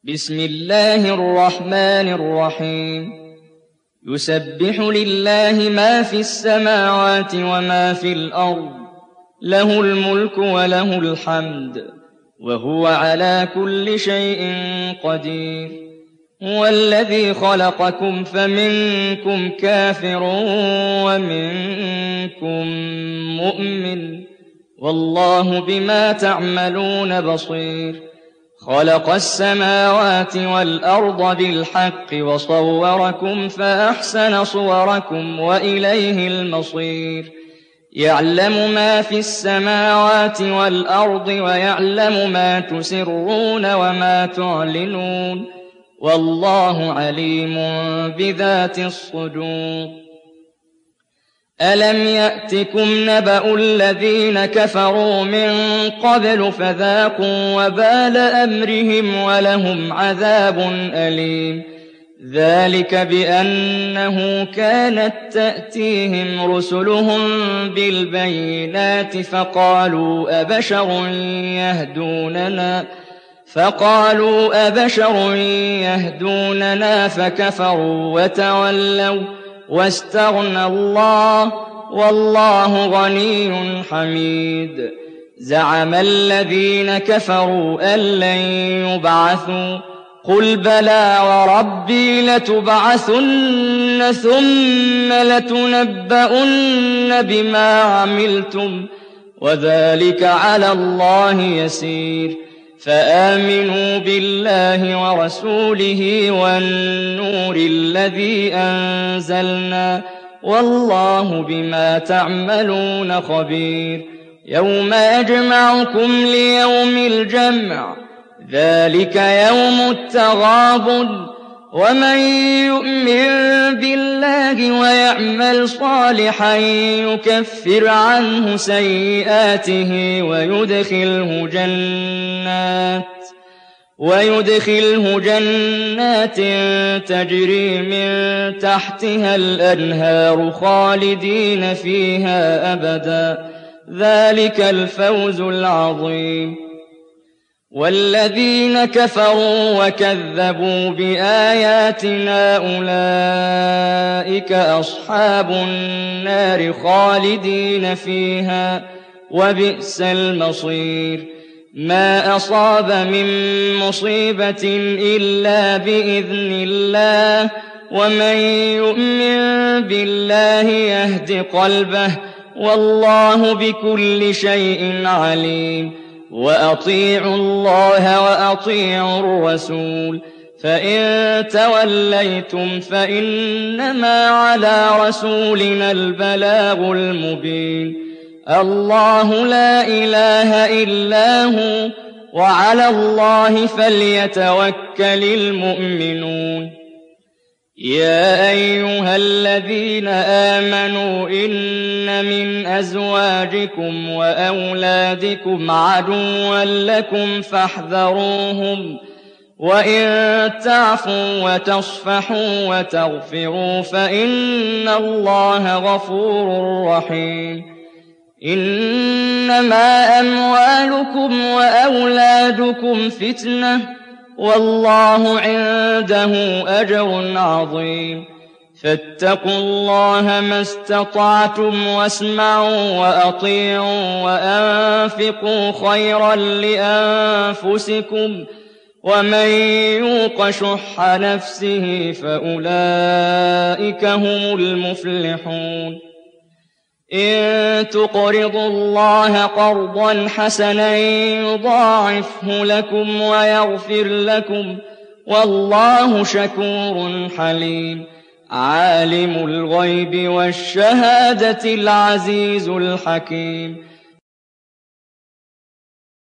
بسم الله الرحمن الرحيم يسبح لله ما في السماوات وما في الأرض له الملك وله الحمد وهو على كل شيء قدير هو الذي خلقكم فمنكم كافر ومنكم مؤمن والله بما تعملون بصير خلق السماوات والأرض بالحق وصوركم فأحسن صوركم وإليه المصير يعلم ما في السماوات والأرض ويعلم ما تسرون وما تعلنون والله عليم بذات الصدور ألم يأتكم نبأ الذين كفروا من قبل فذاقوا وبال أمرهم ولهم عذاب أليم ذلك بأنه كانت تأتيهم رسلهم بالبينات فقالوا أبشر يهدوننا فكفروا وتولوا واستغنى الله والله غني حميد زعم الذين كفروا أن لن يبعثوا قل بلى وربي لتبعثن ثم لتنبؤن بما عملتم وذلك على الله يسير فآمنوا بالله ورسوله والنور الذي أنزلنا والله بما تعملون خبير يوم يجمعكم ليوم الجمع ذلك يوم التغابن ومن يؤمن بالله ويعمل صالحا يكفر عنه سيئاته ويدخله جنات تجري من تحتها الأنهار خالدين فيها أبدا ذلك الفوز العظيم والذين كفروا وكذبوا بآياتنا أولئك أصحاب النار خالدين فيها وبئس المصير ما أصاب من مصيبة إلا بإذن الله ومن يؤمن بالله يهد قلبه والله بكل شيء عليم وأطيعوا الله وأطيعوا الرسول فإن توليتم فإنما على رسولنا البلاغ المبين الله لا إله إلا هو وعلى الله فليتوكل المؤمنون يا أيها الذين آمنوا إن من أزواجكم وأولادكم عدوا لكم فاحذروهم وإن تعفوا وتصفحوا وتغفروا فإن الله غفور رحيم إنما أموالكم وأولادكم فتنة والله عنده أجر عظيم فاتقوا الله ما استطعتم واسمعوا وأطيعوا وأنفقوا خيرا لأنفسكم ومن يوق شح نفسه فأولئك هم المفلحون إن تقرضوا الله قرضا حسنا يضاعفه لكم ويغفر لكم والله شكور حليم عالم الغيب والشهادة العزيز الحكيم